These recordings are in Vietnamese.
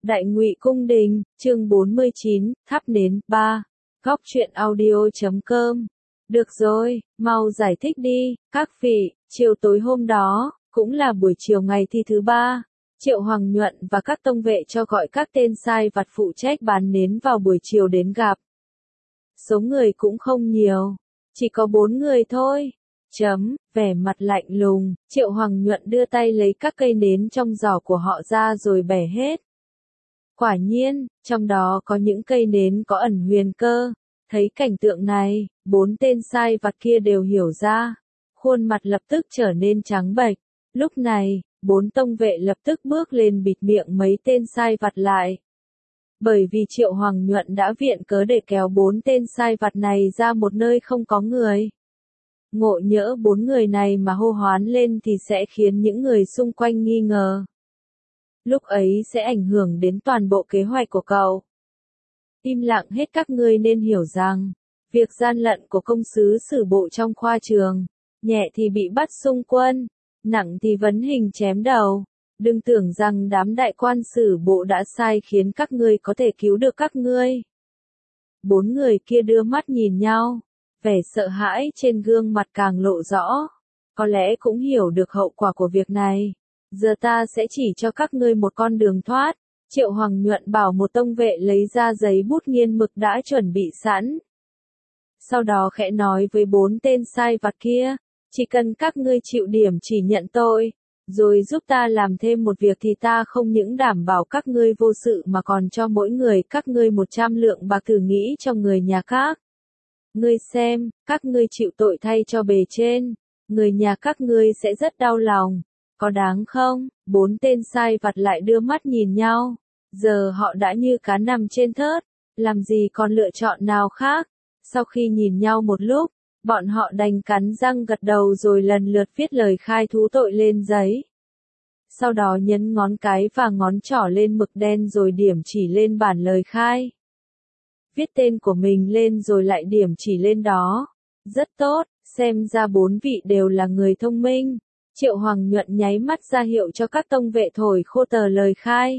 Đại Ngụy Cung Đình, chương 49, thắp nến, 3. Góc truyện audio.com. Được rồi, mau giải thích đi, các vị. Chiều tối hôm đó, cũng là buổi chiều ngày thi thứ 3. Triệu Hoàng Nhuận và các tông vệ cho gọi các tên sai vặt phụ trách bán nến vào buổi chiều đến gặp. Số người cũng không nhiều, chỉ có 4 người thôi. Vẻ mặt lạnh lùng, Triệu Hoàng Nhuận đưa tay lấy các cây nến trong giỏ của họ ra rồi bẻ hết. Quả nhiên, trong đó có những cây nến có ẩn huyền cơ. Thấy cảnh tượng này, 4 tên sai vặt kia đều hiểu ra. Khuôn mặt lập tức trở nên trắng bệch. Lúc này, 4 tông vệ lập tức bước lên bịt miệng mấy tên sai vặt lại. Bởi vì Triệu Hoàng Nhuận đã viện cớ để kéo 4 tên sai vặt này ra một nơi không có người. Ngộ nhỡ 4 người này mà hô hoán lên thì sẽ khiến những người xung quanh nghi ngờ. Lúc ấy sẽ ảnh hưởng đến toàn bộ kế hoạch của cậu. Im lặng hết các ngươi nên hiểu rằng, việc gian lận của công sứ sử bộ trong khoa trường, nhẹ thì bị bắt xung quân, nặng thì vấn hình chém đầu. Đừng tưởng rằng đám đại quan sử bộ đã sai khiến các ngươi có thể cứu được các ngươi. 4 người kia đưa mắt nhìn nhau, vẻ sợ hãi trên gương mặt càng lộ rõ. Có lẽ cũng hiểu được hậu quả của việc này. Giờ ta sẽ chỉ cho các ngươi một con đường thoát. Triệu Hoàng Nhuận bảo một tông vệ lấy ra giấy bút nghiên mực đã chuẩn bị sẵn. Sau đó khẽ nói với 4 tên sai vặt kia, chỉ cần các ngươi chịu điểm chỉ nhận tội, rồi giúp ta làm thêm một việc thì ta không những đảm bảo các ngươi vô sự mà còn cho mỗi người các ngươi 100 lượng bạc thử nghĩ cho người nhà khác. Ngươi xem, các ngươi chịu tội thay cho bề trên, người nhà các ngươi sẽ rất đau lòng. Có đáng không? 4 tên sai vặt lại đưa mắt nhìn nhau. Giờ họ đã như cá nằm trên thớt, làm gì còn lựa chọn nào khác. Sau khi nhìn nhau một lúc, bọn họ đành cắn răng gật đầu rồi lần lượt viết lời khai thú tội lên giấy. Sau đó nhấn ngón cái và ngón trỏ lên mực đen rồi điểm chỉ lên bản lời khai. Viết tên của mình lên rồi lại điểm chỉ lên đó. Rất tốt, xem ra 4 vị đều là người thông minh. Triệu Hoàng Nhuận nháy mắt ra hiệu cho các tông vệ thổi khô tờ lời khai.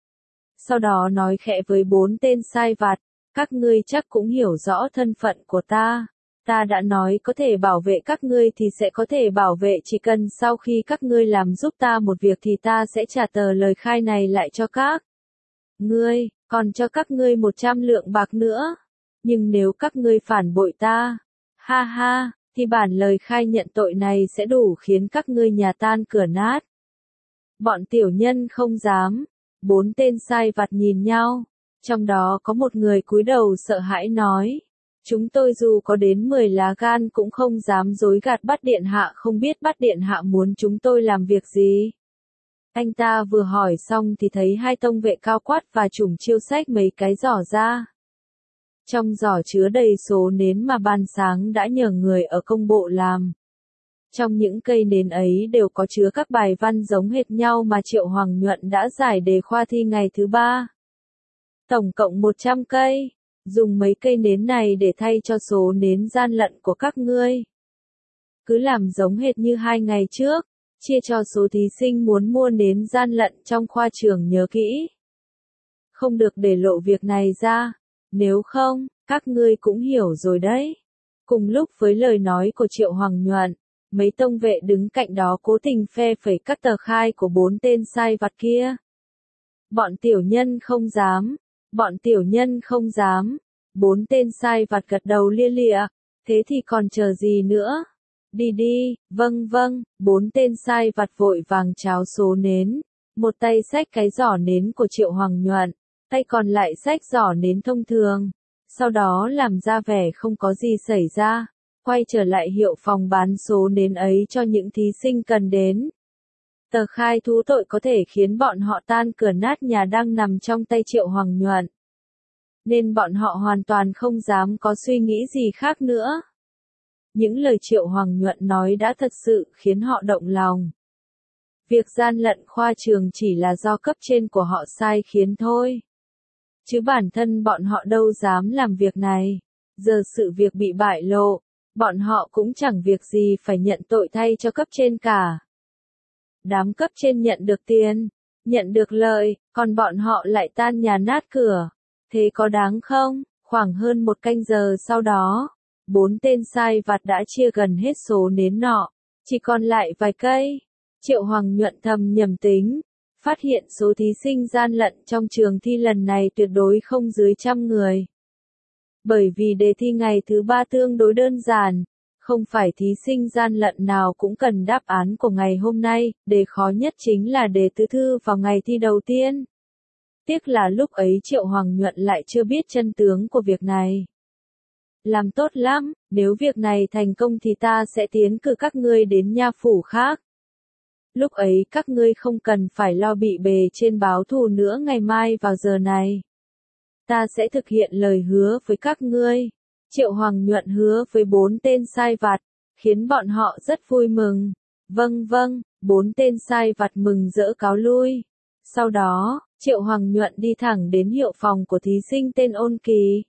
Sau đó nói khẽ với 4 tên sai vặt, các ngươi chắc cũng hiểu rõ thân phận của ta. Ta đã nói có thể bảo vệ các ngươi thì sẽ có thể bảo vệ, chỉ cần sau khi các ngươi làm giúp ta một việc thì ta sẽ trả tờ lời khai này lại cho các ngươi, còn cho các ngươi 100 lượng bạc nữa. Nhưng nếu các ngươi phản bội ta, ha ha, thì bản lời khai nhận tội này sẽ đủ khiến các ngươi nhà tan cửa nát. Bọn tiểu nhân không dám. 4 tên sai vặt nhìn nhau, trong đó có một người cúi đầu sợ hãi nói, chúng tôi dù có đến 10 lá gan cũng không dám dối gạt Bát Điện Hạ, không biết Bát Điện Hạ muốn chúng tôi làm việc gì. Anh ta vừa hỏi xong thì thấy 2 tông vệ cao quát và Trùng Chiêu xách mấy cái giỏ ra. Trong giỏ chứa đầy số nến mà ban sáng đã nhờ người ở công bộ làm. Trong những cây nến ấy đều có chứa các bài văn giống hệt nhau mà Triệu Hoàng Nhuận đã giải đề khoa thi ngày thứ 3. Tổng cộng 100 cây, dùng mấy cây nến này để thay cho số nến gian lận của các ngươi. Cứ làm giống hệt như 2 ngày trước, chia cho số thí sinh muốn mua nến gian lận trong khoa trường nhớ kỹ. Không được để lộ việc này ra, nếu không, các ngươi cũng hiểu rồi đấy. Cùng lúc với lời nói của Triệu Hoàng Nhuận, mấy tông vệ đứng cạnh đó cố tình phe phẩy các tờ khai của 4 tên sai vặt kia. Bọn tiểu nhân không dám, bọn tiểu nhân không dám. 4 tên sai vặt gật đầu lia lịa, thế thì còn chờ gì nữa? Đi đi, vâng vâng, 4 tên sai vặt vội vàng tráo số nến, một tay xách cái giỏ nến của Triệu Hoàng Nhuận, tay còn lại xách giỏ nến thông thường, sau đó làm ra vẻ không có gì xảy ra. Quay trở lại hiệu phòng bán số nến ấy cho những thí sinh cần đến. Tờ khai thú tội có thể khiến bọn họ tan cửa nát nhà đang nằm trong tay Triệu Hoàng Nhuận. Nên bọn họ hoàn toàn không dám có suy nghĩ gì khác nữa. Những lời Triệu Hoàng Nhuận nói đã thật sự khiến họ động lòng. Việc gian lận khoa trường chỉ là do cấp trên của họ sai khiến thôi. Chứ bản thân bọn họ đâu dám làm việc này. Giờ sự việc bị bại lộ. Bọn họ cũng chẳng việc gì phải nhận tội thay cho cấp trên cả. Đám cấp trên nhận được tiền, Nhận được lợi, còn bọn họ lại tan nhà nát cửa. Thế có đáng không? Khoảng hơn 1 canh giờ sau đó, 4 tên sai vặt đã chia gần hết số nến nọ, chỉ còn lại vài cây. Triệu Hoàng Nhuận thầm nhầm tính, phát hiện số thí sinh gian lận trong trường thi lần này tuyệt đối không dưới 100 người. Bởi vì đề thi ngày thứ 3 tương đối đơn giản, không phải thí sinh gian lận nào cũng cần đáp án của ngày hôm nay, đề khó nhất chính là đề tứ thư vào ngày thi đầu tiên. Tiếc là lúc ấy Triệu Hoàng Nhuận lại chưa biết chân tướng của việc này. Làm tốt lắm, nếu việc này thành công thì ta sẽ tiến cử các ngươi đến nha phủ khác. Lúc ấy các ngươi không cần phải lo bị bề trên báo thù nữa, ngày mai vào giờ này. Ta sẽ thực hiện lời hứa với các ngươi. Triệu Hoàng Nhuận hứa với 4 tên sai vặt, khiến bọn họ rất vui mừng. Vâng vâng, 4 tên sai vặt mừng rỡ cáo lui. Sau đó, Triệu Hoàng Nhuận đi thẳng đến hiệu phòng của thí sinh tên Ôn Kỳ.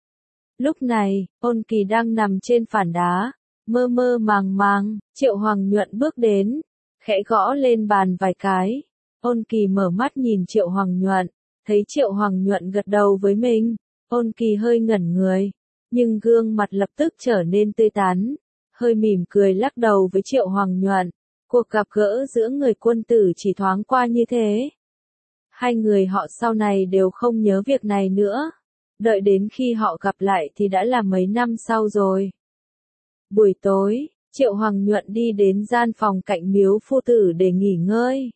Lúc này, Ôn Kỳ đang nằm trên phản đá, mơ mơ màng màng. Triệu Hoàng Nhuận bước đến, khẽ gõ lên bàn vài cái. Ôn Kỳ mở mắt nhìn Triệu Hoàng Nhuận, thấy Triệu Hoàng Nhuận gật đầu với mình. Ôn Kỳ hơi ngẩn người, nhưng gương mặt lập tức trở nên tươi tắn, hơi mỉm cười lắc đầu với Triệu Hoàng Nhuận. Cuộc gặp gỡ giữa người quân tử chỉ thoáng qua như thế. Hai người họ sau này đều không nhớ việc này nữa. Đợi đến khi họ gặp lại thì đã là mấy năm sau rồi. Buổi tối, Triệu Hoàng Nhuận đi đến gian phòng cạnh miếu phu tử để nghỉ ngơi.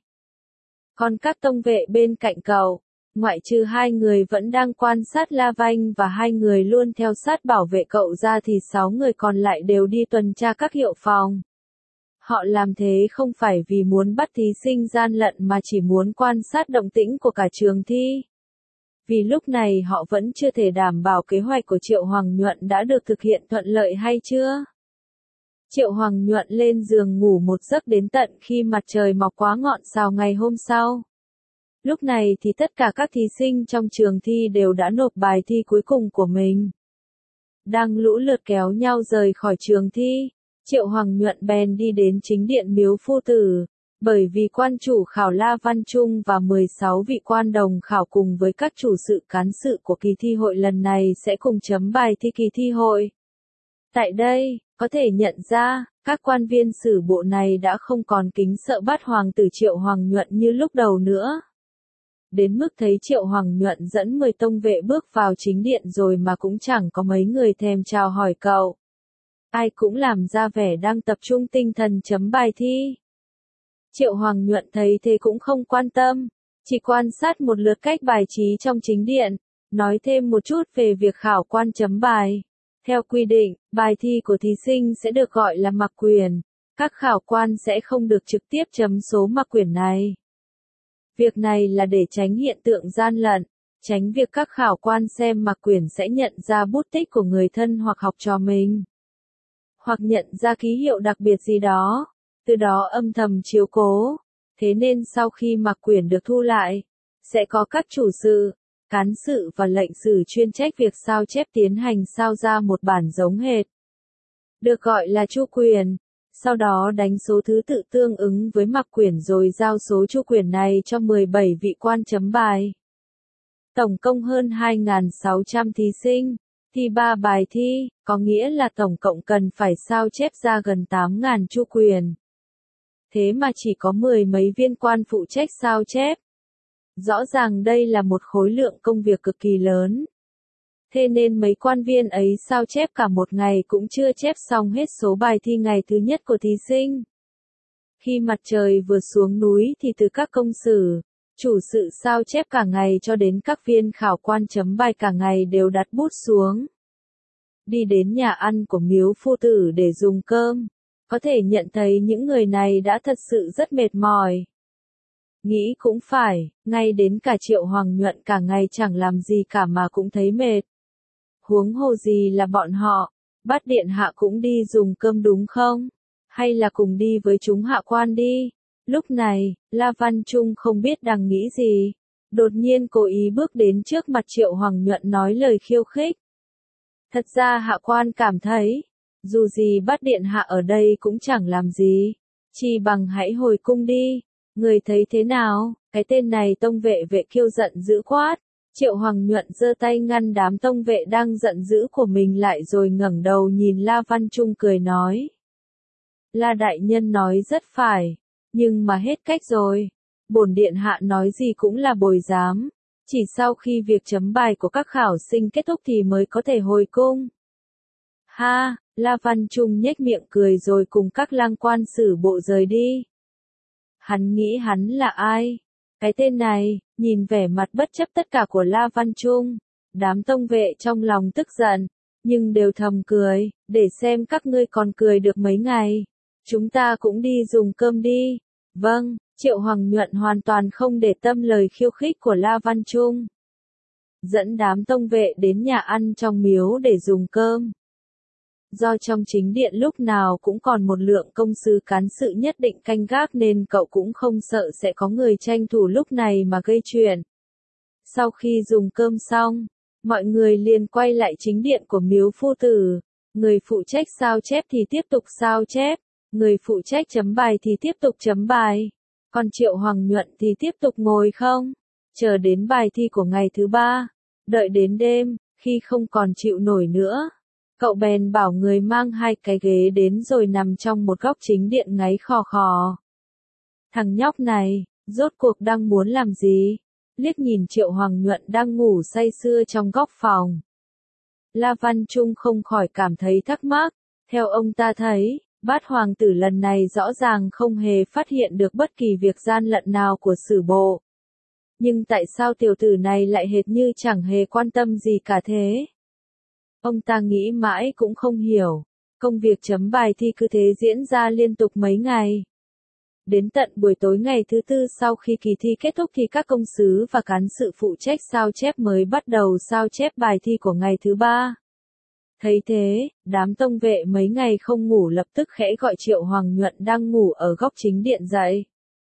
Còn các tông vệ bên cạnh cậu, ngoại trừ 2 người vẫn đang quan sát La Vanh và 2 người luôn theo sát bảo vệ cậu ra thì 6 người còn lại đều đi tuần tra các hiệu phòng. Họ làm thế không phải vì muốn bắt thí sinh gian lận mà chỉ muốn quan sát động tĩnh của cả trường thi. Vì lúc này họ vẫn chưa thể đảm bảo kế hoạch của Triệu Hoàng Nhuận đã được thực hiện thuận lợi hay chưa. Triệu Hoàng Nhuận lên giường ngủ một giấc đến tận khi mặt trời mọc quá ngọn sao ngày hôm sau. Lúc này thì tất cả các thí sinh trong trường thi đều đã nộp bài thi cuối cùng của mình. Đang lũ lượt kéo nhau rời khỏi trường thi, Triệu Hoàng Nhuận bèn đi đến chính điện miếu phu tử, bởi vì quan chủ khảo La Văn Trung và 16 vị quan đồng khảo cùng với các chủ sự cán sự của kỳ thi hội lần này sẽ cùng chấm bài thi kỳ thi hội. Tại đây, có thể nhận ra, các quan viên sử bộ này đã không còn kính sợ bắt hoàng tử Triệu Hoàng Nhuận như lúc đầu nữa. Đến mức thấy Triệu Hoàng Nhuận dẫn 10 tông vệ bước vào chính điện rồi mà cũng chẳng có mấy người thèm chào hỏi cậu. Ai cũng làm ra vẻ đang tập trung tinh thần chấm bài thi. Triệu Hoàng Nhuận thấy thế cũng không quan tâm, chỉ quan sát một lượt cách bài trí trong chính điện, nói thêm một chút về việc khảo quan chấm bài. Theo quy định, bài thi của thí sinh sẽ được gọi là mặc quyển, các khảo quan sẽ không được trực tiếp chấm số mặc quyển này. Việc này là để tránh hiện tượng gian lận, tránh việc các khảo quan xem mặc quyển sẽ nhận ra bút tích của người thân hoặc học trò mình, hoặc nhận ra ký hiệu đặc biệt gì đó, từ đó âm thầm chiếu cố. Thế nên sau khi mặc quyển được thu lại, sẽ có các chủ sự, cán sự và lệnh sử chuyên trách việc sao chép tiến hành sao ra một bản giống hệt, được gọi là chu quyển. Sau đó đánh số thứ tự tương ứng với mặc quyển rồi giao số chu quyển này cho 17 vị quan chấm bài. Tổng cộng hơn 2.600 thí sinh, thi 3 bài thi, có nghĩa là tổng cộng cần phải sao chép ra gần 8.000 chu quyển. Thế mà chỉ có 10 mấy viên quan phụ trách sao chép. Rõ ràng đây là một khối lượng công việc cực kỳ lớn. Thế nên mấy quan viên ấy sao chép cả một ngày cũng chưa chép xong hết số bài thi ngày thứ nhất của thí sinh. Khi mặt trời vừa xuống núi thì từ các công sử, chủ sự sao chép cả ngày cho đến các viên khảo quan chấm bài cả ngày đều đặt bút xuống. Đi đến nhà ăn của miếu phu tử để dùng cơm, có thể nhận thấy những người này đã thật sự rất mệt mỏi. Nghĩ cũng phải, ngay đến cả Triệu Hoàng Nhuận cả ngày chẳng làm gì cả mà cũng thấy mệt. Huống hồ gì là bọn họ, Bát điện hạ cũng đi dùng cơm đúng không? Hay là cùng đi với chúng hạ quan đi? Lúc này, La Văn Trung không biết đang nghĩ gì. Đột nhiên cố ý bước đến trước mặt Triệu Hoàng Nhuận nói lời khiêu khích. Thật ra hạ quan cảm thấy, dù gì Bát điện hạ ở đây cũng chẳng làm gì. Chỉ bằng hãy hồi cung đi. Người thấy thế nào? Cái tên này tông vệ vệ kiêu giận dữ quát. Triệu Hoàng Nhuận giơ tay ngăn đám tông vệ đang giận dữ của mình lại rồi ngẩng đầu nhìn La Văn Trung cười nói. La đại nhân nói rất phải, nhưng mà hết cách rồi. Bổn điện hạ nói gì cũng là bồi giám. Chỉ sau khi việc chấm bài của các khảo sinh kết thúc thì mới có thể hồi cung. Ha, La Văn Trung nhếch miệng cười rồi cùng các lang quan sử bộ rời đi. Hắn nghĩ hắn là ai? Cái tên này, nhìn vẻ mặt bất chấp tất cả của La Văn Trung. Đám tông vệ trong lòng tức giận, nhưng đều thầm cười, để xem các ngươi còn cười được mấy ngày. Chúng ta cũng đi dùng cơm đi. Vâng, Triệu Hoàng Nhuận hoàn toàn không để tâm lời khiêu khích của La Văn Trung. Dẫn đám tông vệ đến nhà ăn trong miếu để dùng cơm. Do trong chính điện lúc nào cũng còn một lượng công sứ cán sự nhất định canh gác nên cậu cũng không sợ sẽ có người tranh thủ lúc này mà gây chuyện. Sau khi dùng cơm xong, mọi người liền quay lại chính điện của miếu phu tử. Người phụ trách sao chép thì tiếp tục sao chép, người phụ trách chấm bài thì tiếp tục chấm bài. Còn Triệu Hoàng Nhuận thì tiếp tục ngồi không, chờ đến bài thi của ngày thứ 3. Đợi đến đêm, khi không còn chịu nổi nữa, cậu bèn bảo người mang 2 cái ghế đến rồi nằm trong một góc chính điện ngáy khò khò. Thằng nhóc này, rốt cuộc đang muốn làm gì? Liếc nhìn Triệu Hoàng Nhuận đang ngủ say sưa trong góc phòng. La Văn Trung không khỏi cảm thấy thắc mắc. Theo ông ta thấy, Bát hoàng tử lần này rõ ràng không hề phát hiện được bất kỳ việc gian lận nào của sử bộ. Nhưng tại sao tiểu tử này lại hệt như chẳng hề quan tâm gì cả thế? Ông ta nghĩ mãi cũng không hiểu. Công việc chấm bài thi cứ thế diễn ra liên tục mấy ngày. Đến tận buổi tối ngày thứ 4 sau khi kỳ thi kết thúc thì các công sứ và cán sự phụ trách sao chép mới bắt đầu sao chép bài thi của ngày thứ 3. Thấy thế, đám tông vệ mấy ngày không ngủ lập tức khẽ gọi Triệu Hoàng Nhuận đang ngủ ở góc chính điện dậy.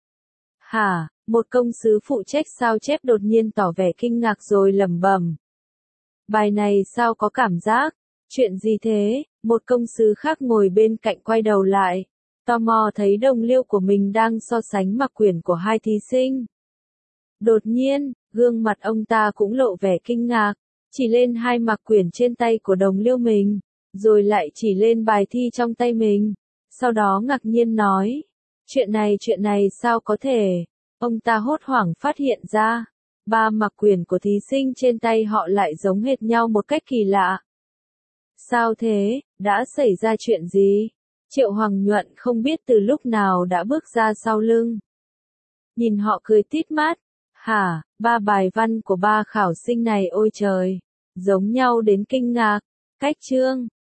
Hả, một công sứ phụ trách sao chép đột nhiên tỏ vẻ kinh ngạc rồi lẩm bẩm. Bài này sao có cảm giác? Chuyện gì thế? Một công sứ khác ngồi bên cạnh quay đầu lại. Tò mò thấy đồng liêu của mình đang so sánh mặc quyển của 2 thí sinh. Đột nhiên, gương mặt ông ta cũng lộ vẻ kinh ngạc. Chỉ lên 2 mặc quyển trên tay của đồng liêu mình, rồi lại chỉ lên bài thi trong tay mình. Sau đó ngạc nhiên nói, chuyện này sao có thể? Ông ta hốt hoảng phát hiện ra, 3 mặc quyển của thí sinh trên tay họ lại giống hệt nhau một cách kỳ lạ. Sao thế, đã xảy ra chuyện gì? Triệu Hoàng Nhuận không biết từ lúc nào đã bước ra sau lưng. Nhìn họ cười tít mắt. Hả, 3 bài văn của 3 khảo sinh này ôi trời, giống nhau đến kinh ngạc. Cách chương